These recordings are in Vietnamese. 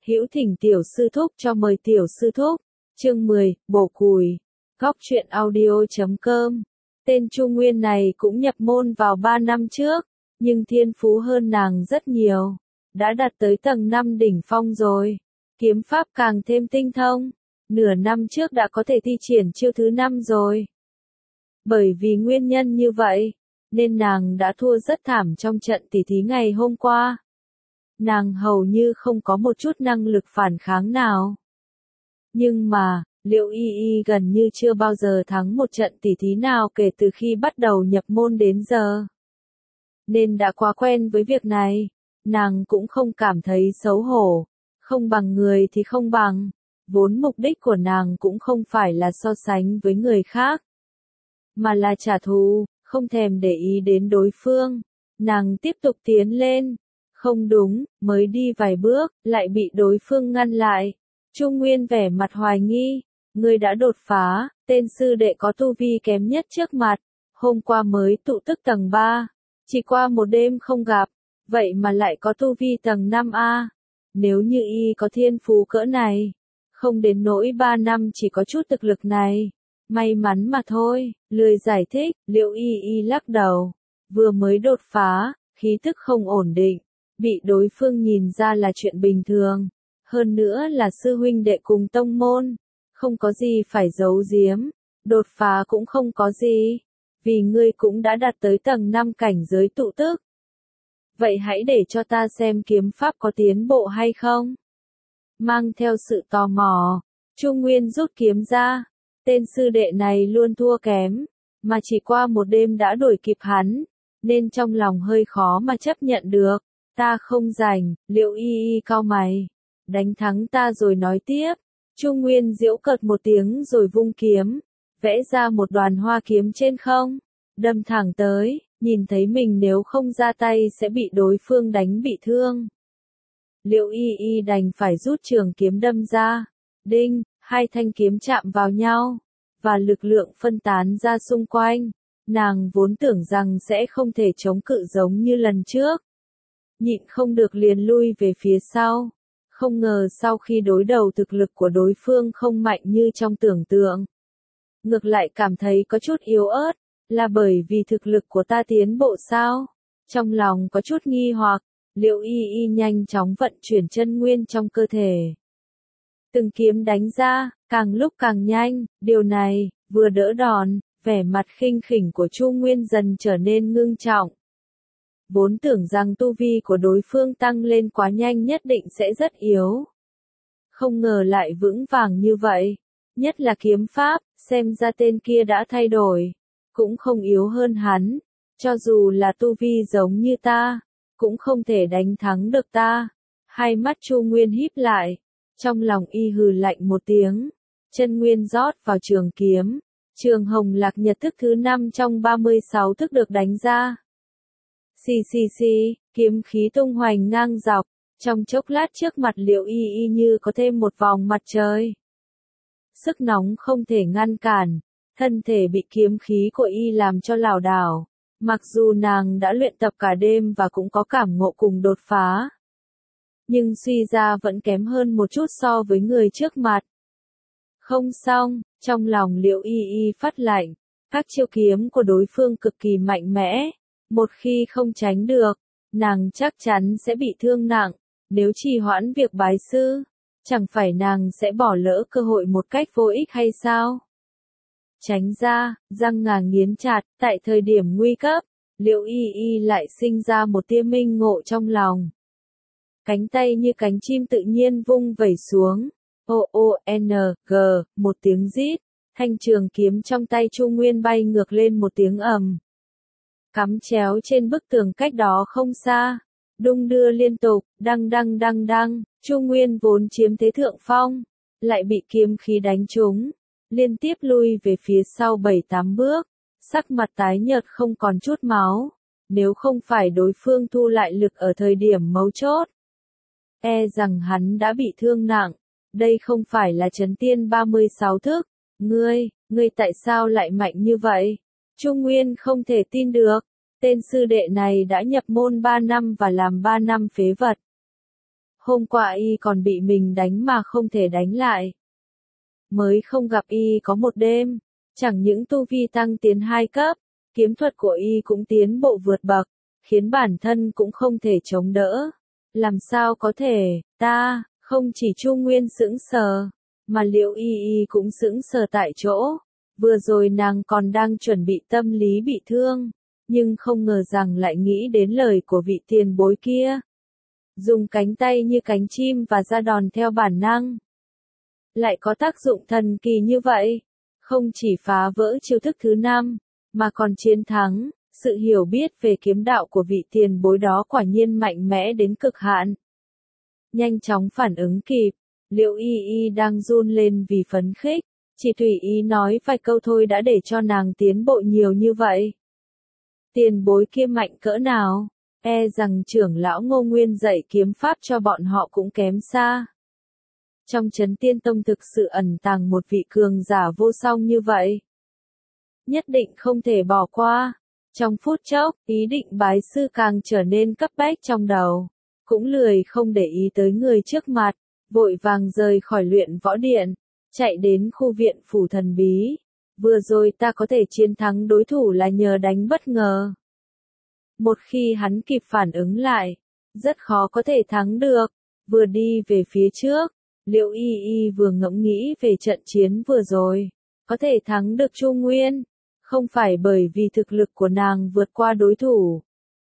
Hữu thỉnh tiểu sư thúc cho mời tiểu sư thúc. Chương 10, bổ củi. Góc truyện audio.com. Tên Chu Nguyên này cũng nhập môn vào 3 năm trước, nhưng thiên phú hơn nàng rất nhiều. Đã đạt tới tầng 5 đỉnh phong rồi. Kiếm pháp càng thêm tinh thông. Nửa năm trước đã có thể thi triển chiêu thứ 5 rồi. Bởi vì nguyên nhân như vậy, nên nàng đã thua rất thảm trong trận tỉ thí ngày hôm qua. Nàng hầu như không có một chút năng lực phản kháng nào. Nhưng mà, Liễu Y Y gần như chưa bao giờ thắng một trận tỉ thí nào kể từ khi bắt đầu nhập môn đến giờ. Nên đã quá quen với việc này, nàng cũng không cảm thấy xấu hổ. Không bằng người thì không bằng, vốn mục đích của nàng cũng không phải là so sánh với người khác, mà là trả thù, không thèm để ý đến đối phương. Nàng tiếp tục tiến lên. Không đúng, mới đi vài bước, lại bị đối phương ngăn lại. Chu Nguyên vẻ mặt hoài nghi, ngươi đã đột phá, tên sư đệ có tu vi kém nhất trước mặt, hôm qua mới tụ tức tầng 3, chỉ qua một đêm không gặp, vậy mà lại có tu vi tầng 5A. Nếu như y có thiên phú cỡ này, không đến nỗi 3 năm chỉ có chút thực lực này, may mắn mà thôi. Lười giải thích, Liễu Y Y lắc đầu, vừa mới đột phá, khí tức không ổn định. Bị đối phương nhìn ra là chuyện bình thường, hơn nữa là sư huynh đệ cùng tông môn, không có gì phải giấu giếm, đột phá cũng không có gì, vì ngươi cũng đã đạt tới tầng 5 cảnh giới tụ tức. Vậy hãy để cho ta xem kiếm pháp có tiến bộ hay không. Mang theo sự tò mò, Chu Nguyên rút kiếm ra, tên sư đệ này luôn thua kém, mà chỉ qua một đêm đã đuổi kịp hắn, nên trong lòng hơi khó mà chấp nhận được. Ta không rảnh, Liễu Y Y cau mày. Đánh thắng ta rồi nói tiếp. Chu Nguyên giễu cợt một tiếng rồi vung kiếm, vẽ ra một đoàn hoa kiếm trên không, đâm thẳng tới, nhìn thấy mình nếu không ra tay sẽ bị đối phương đánh bị thương. Liễu Y Y đành phải rút trường kiếm đâm ra. Đinh, hai thanh kiếm chạm vào nhau, và lực lượng phân tán ra xung quanh. Nàng vốn tưởng rằng sẽ không thể chống cự giống như lần trước. Nhịn không được liền lui về phía sau. Không ngờ sau khi đối đầu thực lực của đối phương không mạnh như trong tưởng tượng. Ngược lại cảm thấy có chút yếu ớt, là bởi vì thực lực của ta tiến bộ sao? Trong lòng có chút nghi hoặc, Liễu Y Y nhanh chóng vận chuyển chân nguyên trong cơ thể. Từng kiếm đánh ra, càng lúc càng nhanh, điều này, vừa đỡ đòn, vẻ mặt khinh khỉnh của Chu Nguyên dần trở nên ngưng trọng. Vốn tưởng rằng tu vi của đối phương tăng lên quá nhanh nhất định sẽ rất yếu. Không ngờ lại vững vàng như vậy. Nhất là kiếm pháp, xem ra tên kia đã thay đổi. Cũng không yếu hơn hắn. Cho dù là tu vi giống như ta, cũng không thể đánh thắng được ta. Hai mắt Chu Nguyên híp lại. Trong lòng y hừ lạnh một tiếng. Chân nguyên rót vào trường kiếm. Trường Hồng Lạc Nhật thức thứ 5 trong 36 thức được đánh ra. Xì xì xì, kiếm khí tung hoành ngang dọc, trong chốc lát trước mặt Liễu Y Y như có thêm một vòng mặt trời. Sức nóng không thể ngăn cản, thân thể bị kiếm khí của y làm cho lảo đảo. Mặc dù nàng đã luyện tập cả đêm và cũng có cảm ngộ cùng đột phá, nhưng suy ra vẫn kém hơn một chút so với người trước mặt. Không xong, trong lòng Liễu Y Y phát lạnh, các chiêu kiếm của đối phương cực kỳ mạnh mẽ. Một khi không tránh được, nàng chắc chắn sẽ bị thương nặng. Nếu trì hoãn việc bái sư, chẳng phải nàng sẽ bỏ lỡ cơ hội một cách vô ích hay sao? Tránh ra, răng ngà nghiến chặt, tại thời điểm nguy cấp, Liễu Y Y lại sinh ra một tia minh ngộ trong lòng. Cánh tay như cánh chim tự nhiên vung vẩy xuống. O-O-N-G, một tiếng rít, thanh trường kiếm trong tay Chu Nguyên bay ngược lên một tiếng ầm. Cắm chéo trên bức tường cách đó không xa, đung đưa liên tục, đăng đăng đăng đăng. Chu Nguyên vốn chiếm thế thượng phong, lại bị kiếm khí đánh trúng, liên tiếp lui về phía sau 7-8 bước, sắc mặt tái nhợt không còn chút máu. Nếu không phải đối phương thu lại lực ở thời điểm mấu chốt, e rằng hắn đã bị thương nặng. Đây không phải là Chấn Tiên 36 thức. Ngươi tại sao lại mạnh như vậy? Chu Nguyên không thể tin được. Tên sư đệ này đã nhập môn 3 năm và làm 3 năm phế vật. Hôm qua y còn bị mình đánh mà không thể đánh lại. Mới không gặp y có một đêm, chẳng những tu vi tăng tiến 2 cấp, kiếm thuật của y cũng tiến bộ vượt bậc, khiến bản thân cũng không thể chống đỡ. Làm sao có thể, ta, không chỉ Chu Nguyên sững sờ, mà Liễu Y Y cũng sững sờ tại chỗ. Vừa rồi nàng còn đang chuẩn bị tâm lý bị thương, nhưng không ngờ rằng lại nghĩ đến lời của vị tiền bối kia. Dùng cánh tay như cánh chim và ra đòn theo bản năng. Lại có tác dụng thần kỳ như vậy, không chỉ phá vỡ chiêu thức thứ 5, mà còn chiến thắng. Sự hiểu biết về kiếm đạo của vị tiền bối đó quả nhiên mạnh mẽ đến cực hạn. Nhanh chóng phản ứng kịp, Liễu Y Y đang run lên vì phấn khích, chỉ tùy ý nói vài câu thôi đã để cho nàng tiến bộ nhiều như vậy. Tiền bối kia mạnh cỡ nào, e rằng trưởng lão Ngô Nguyên dạy kiếm pháp cho bọn họ cũng kém xa. Trong Trấn Tiên Tông thực sự ẩn tàng một vị cường giả vô song như vậy. Nhất định không thể bỏ qua. Trong phút chốc, ý định bái sư càng trở nên cấp bách trong đầu. Cũng lười không để ý tới người trước mặt, vội vàng rời khỏi luyện võ điện, chạy đến khu viện phủ thần bí. Vừa rồi ta có thể chiến thắng đối thủ là nhờ đánh bất ngờ. Một khi hắn kịp phản ứng lại, rất khó có thể thắng được. Vừa đi về phía trước, Liễu Y Y vừa ngẫm nghĩ về trận chiến vừa rồi, có thể thắng được Chu Nguyên. Không phải bởi vì thực lực của nàng vượt qua đối thủ,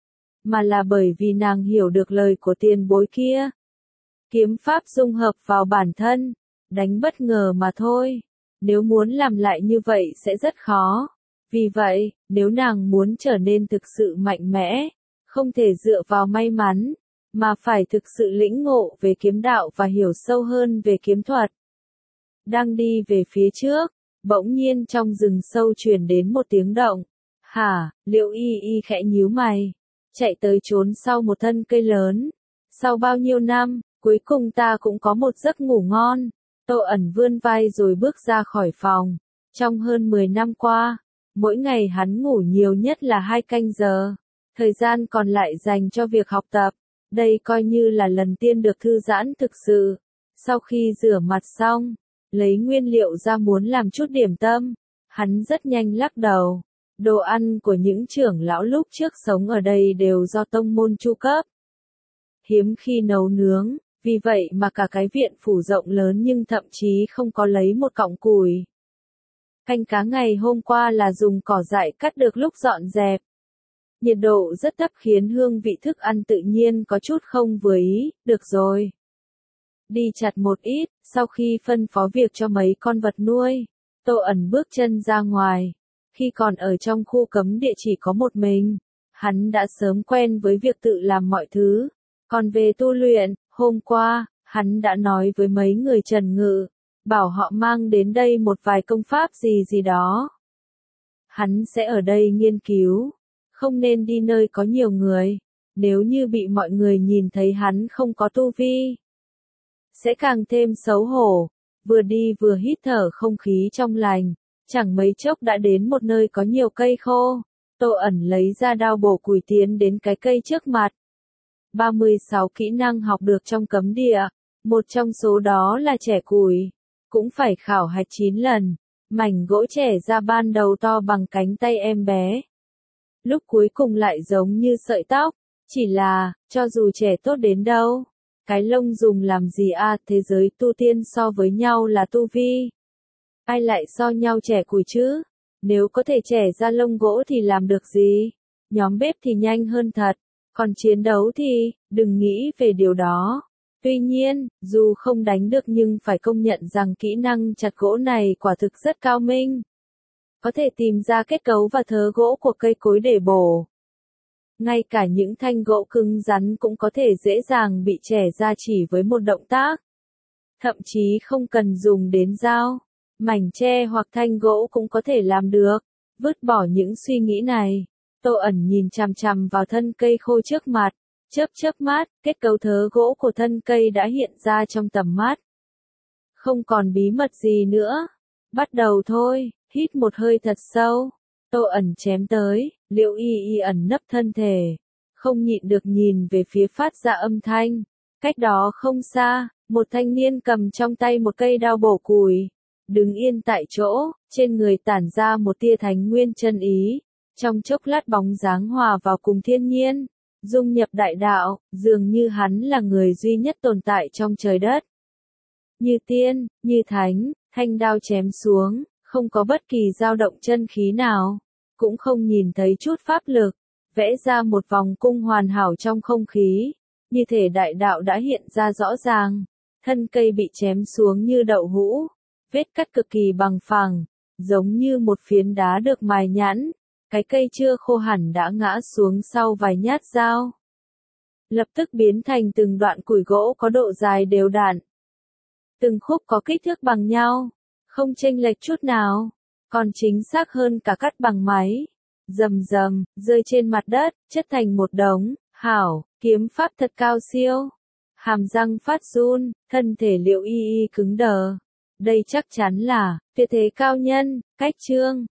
mà là bởi vì nàng hiểu được lời của tiền bối kia. Kiếm pháp dung hợp vào bản thân, đánh bất ngờ mà thôi. Nếu muốn làm lại như vậy sẽ rất khó. Vì vậy, nếu nàng muốn trở nên thực sự mạnh mẽ, không thể dựa vào may mắn, mà phải thực sự lĩnh ngộ về kiếm đạo và hiểu sâu hơn về kiếm thuật. Đang đi về phía trước, bỗng nhiên trong rừng sâu truyền đến một tiếng động. Hả, Liễu Y Y khẽ nhíu mày, chạy tới trốn sau một thân cây lớn. Sau bao nhiêu năm, cuối cùng ta cũng có một giấc ngủ ngon. Tô Ẩn vươn vai rồi bước ra khỏi phòng. Trong hơn 10 năm qua, mỗi ngày hắn ngủ nhiều nhất là 2 canh giờ. Thời gian còn lại dành cho việc học tập. Đây coi như là lần tiên được thư giãn thực sự. Sau khi rửa mặt xong, lấy nguyên liệu ra muốn làm chút điểm tâm, hắn rất nhanh lắc đầu. Đồ ăn của những trưởng lão lúc trước sống ở đây đều do tông môn chu cấp. Hiếm khi nấu nướng, vì vậy mà cả cái viện phủ rộng lớn nhưng thậm chí không có lấy một cọng củi. Canh cá ngày hôm qua là dùng cỏ dại cắt được lúc dọn dẹp. Nhiệt độ rất thấp khiến hương vị thức ăn tự nhiên có chút không vừa ý. Được rồi. Đi chặt một ít, sau khi phân phó việc cho mấy con vật nuôi, Tô Ẩn bước chân ra ngoài. Khi còn ở trong khu cấm địa chỉ có một mình, hắn đã sớm quen với việc tự làm mọi thứ. Còn về tu luyện, hôm qua, hắn đã nói với mấy người Trần Ngự, bảo họ mang đến đây một vài công pháp gì đó. Hắn sẽ ở đây nghiên cứu, không nên đi nơi có nhiều người, nếu như bị mọi người nhìn thấy hắn không có tu vi, sẽ càng thêm xấu hổ. Vừa đi vừa hít thở không khí trong lành, chẳng mấy chốc đã đến một nơi có nhiều cây khô. Tô Ẩn lấy ra đao bổ củi tiến đến cái cây trước mặt. 36 kỹ năng học được trong cấm địa, một trong số đó là chẻ củi, cũng phải khảo hạch 9 lần. Mảnh gỗ chẻ ra ban đầu to bằng cánh tay em bé, lúc cuối cùng lại giống như sợi tóc. Chỉ là, cho dù trẻ tốt đến đâu, cái lông dùng làm gì à, thế giới tu tiên so với nhau là tu vi. Ai lại so nhau chẻ củi chứ? Nếu có thể chẻ ra lông gỗ thì làm được gì? Nhóm bếp thì nhanh hơn thật, còn chiến đấu thì, đừng nghĩ về điều đó. Tuy nhiên, dù không đánh được nhưng phải công nhận rằng kỹ năng chặt gỗ này quả thực rất cao minh. Có thể tìm ra kết cấu và thớ gỗ của cây cối để bổ. Ngay cả những thanh gỗ cứng rắn cũng có thể dễ dàng bị chẻ ra chỉ với một động tác. Thậm chí không cần dùng đến dao, mảnh tre hoặc thanh gỗ cũng có thể làm được. Vứt bỏ những suy nghĩ này, Tô Ẩn nhìn chằm chằm vào thân cây khô trước mặt, chớp mắt, kết cấu thớ gỗ của thân cây đã hiện ra trong tầm mắt. Không còn bí mật gì nữa. Bắt đầu thôi, hít một hơi thật sâu. Tô Ẩn chém tới, Liễu Y Y ẩn nấp thân thể, không nhịn được nhìn về phía phát ra âm thanh. Cách đó không xa, một thanh niên cầm trong tay một cây đao bổ củi, đứng yên tại chỗ, trên người tản ra một tia thánh nguyên chân ý, trong chốc lát bóng dáng hòa vào cùng thiên nhiên, dung nhập đại đạo, dường như hắn là người duy nhất tồn tại trong trời đất. Như tiên, như thánh, thanh đao chém xuống, không có bất kỳ dao động chân khí nào, cũng không nhìn thấy chút pháp lực, vẽ ra một vòng cung hoàn hảo trong không khí, như thể đại đạo đã hiện ra rõ ràng, thân cây bị chém xuống như đậu hũ, vết cắt cực kỳ bằng phẳng, giống như một phiến đá được mài nhẵn, cái cây chưa khô hẳn đã ngã xuống sau vài nhát dao. Lập tức biến thành từng đoạn củi gỗ có độ dài đều đặn. Từng khúc có kích thước bằng nhau, không chênh lệch chút nào, còn chính xác hơn cả cắt bằng máy. Rầm rầm, rơi trên mặt đất, chất thành một đống, hảo, kiếm pháp thật cao siêu. Hàm răng phát run, thân thể Liệu Y Y cứng đờ. Đây chắc chắn là tuyệt thế cao nhân, cách chương.